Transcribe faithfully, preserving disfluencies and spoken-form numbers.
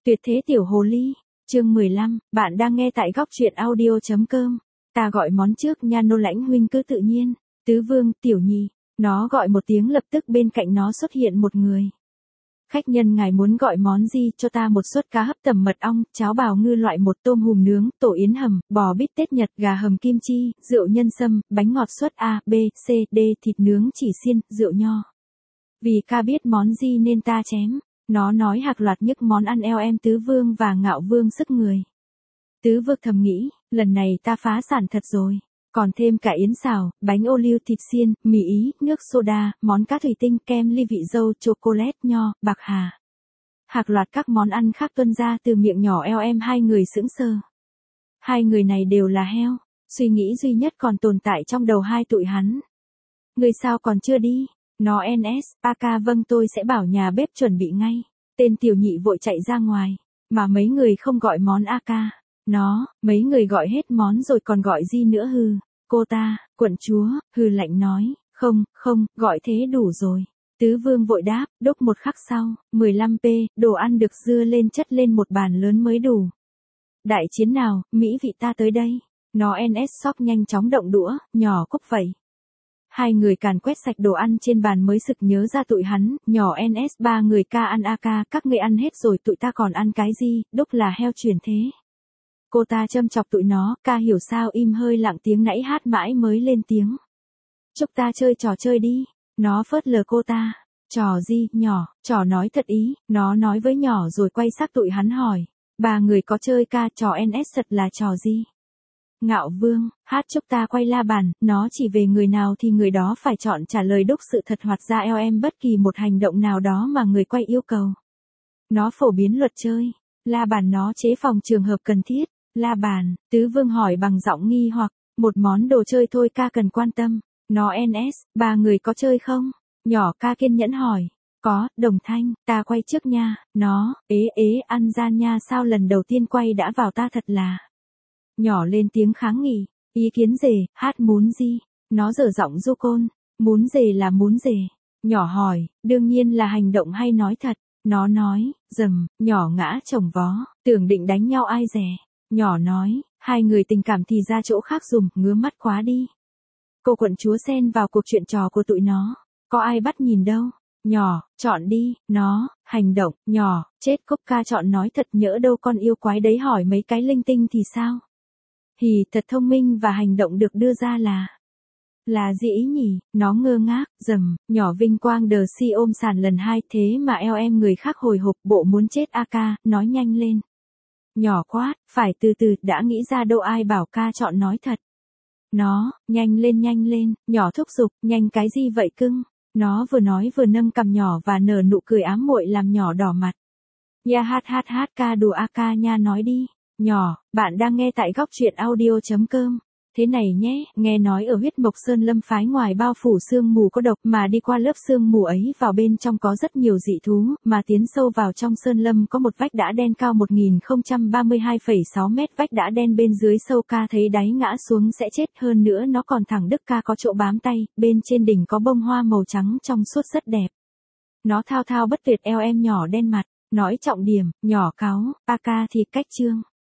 Tuyệt thế tiểu hồ ly, chương mười lăm, bạn đang nghe tại góc truyện audio.com. Ta gọi món trước nha nô lãnh huynh cứ tự nhiên. Tứ vương, tiểu nhị, nó gọi một tiếng lập tức bên cạnh nó xuất hiện một người. Khách nhân ngài muốn gọi món gì, cho ta một suất cá hấp tầm mật ong, cháo bào ngư loại một tôm hùm nướng, tổ yến hầm, bò bít tết Nhật, gà hầm kim chi, rượu nhân sâm, bánh ngọt suất A, B, C, D, thịt nướng chỉ xiên, rượu nho. Vì ca biết món gì nên ta chém. Nó nói hạc loạt nhức món ăn eo em tứ vương và ngạo vương sức người. Tứ vương thầm nghĩ, lần này ta phá sản thật rồi. Còn thêm cả yến xào, bánh ô liu thịt xiên, mì ý, nước soda, món cá thủy tinh, kem ly vị dâu, chocolate, nho, bạc hà. Hạc loạt các món ăn khác tuôn ra từ miệng nhỏ eo em hai người sững sờ. Hai người này đều là heo. Suy nghĩ duy nhất còn tồn tại trong đầu hai tụi hắn. Người sao còn chưa đi? Nó en ét, a ca vâng tôi sẽ bảo nhà bếp chuẩn bị ngay. Tên tiểu nhị vội chạy ra ngoài. Mà mấy người không gọi món a ca. Nó, mấy người gọi hết món rồi còn gọi gì nữa hừ. Cô ta, quận chúa, hừ lạnh nói, không, không, gọi thế đủ rồi. Tứ vương vội đáp, đúc một khắc sau, mười lăm p, đồ ăn được dưa lên chất lên một bàn lớn mới đủ. Đại chiến nào, mỹ vị ta tới đây. Nó en ét sóc nhanh chóng động đũa, nhỏ cúc vậy. Hai người càn quét sạch đồ ăn trên bàn mới sực nhớ ra tụi hắn, nhỏ en ét ba người ca ăn a ca, các ngươi ăn hết rồi tụi ta còn ăn cái gì, đúc là heo truyền thế. Cô ta châm chọc tụi nó, ca hiểu sao im hơi lặng tiếng nãy hát mãi mới lên tiếng. Chúc ta chơi trò chơi đi, nó phớt lờ cô ta, trò gì, nhỏ, trò nói thật ý, nó nói với nhỏ rồi quay sát tụi hắn hỏi, ba người có chơi ca trò en ét thật là trò gì? Ngạo vương, hát chúc ta quay la bàn, nó chỉ về người nào thì người đó phải chọn trả lời đúc sự thật hoặc ra eo em bất kỳ một hành động nào đó mà người quay yêu cầu. Nó phổ biến luật chơi, la bàn nó chế phòng trường hợp cần thiết, la bàn, tứ vương hỏi bằng giọng nghi hoặc, một món đồ chơi thôi ca cần quan tâm, nó en ét, ba người có chơi không? Nhỏ ca kiên nhẫn hỏi, có, đồng thanh, ta quay trước nha, nó, ế ế ăn ra nha sao lần đầu tiên quay đã vào ta thật là. Nhỏ lên tiếng kháng nghị, ý kiến rể, hát muốn gì? Nó dở giọng du côn, muốn rể là muốn rể. Nhỏ hỏi, đương nhiên là hành động hay nói thật. Nó nói, dầm, nhỏ ngã chồng vó, tưởng định đánh nhau ai rẻ. Nhỏ nói, hai người tình cảm thì ra chỗ khác dùm, ngứa mắt quá đi. Cô quận chúa xen vào cuộc chuyện trò của tụi nó, có ai bắt nhìn đâu. Nhỏ, chọn đi, nó, hành động, nhỏ, chết cốc ca chọn nói thật nhỡ đâu con yêu quái đấy hỏi mấy cái linh tinh thì sao? Hì, thật thông minh và hành động được đưa ra là... Là gì ý nhỉ, nó ngơ ngác, dầm, nhỏ vinh quang đờ si ôm sàn lần hai thế mà eo em người khác hồi hộp bộ muốn chết a ca, nói nhanh lên. Nhỏ quát, phải từ từ, đã nghĩ ra đâu ai bảo ca chọn nói thật. Nó, nhanh lên nhanh lên, nhỏ thúc giục, nhanh cái gì vậy cưng? Nó vừa nói vừa nâng cằm nhỏ và nở nụ cười ám muội làm nhỏ đỏ mặt. Ya hát hát hát ca đùa a ca nha nói đi. Nhỏ, bạn đang nghe tại góc truyện audio.com. Thế này nhé, nghe nói ở huyết mộc sơn lâm phái ngoài bao phủ sương mù có độc mà đi qua lớp sương mù ấy vào bên trong có rất nhiều dị thú, mà tiến sâu vào trong sơn lâm có một vách đá đen cao một nghìn không trăm ba mươi hai phẩy sáu mét, vách đá đen bên dưới sâu ca thấy đáy ngã xuống sẽ chết, hơn nữa nó còn thẳng đức ca có chỗ bám tay, bên trên đỉnh có bông hoa màu trắng trong suốt rất đẹp. Nó thao thao bất tuyệt eo em nhỏ đen mặt, nói trọng điểm, nhỏ cáu, a ca thì cách chương.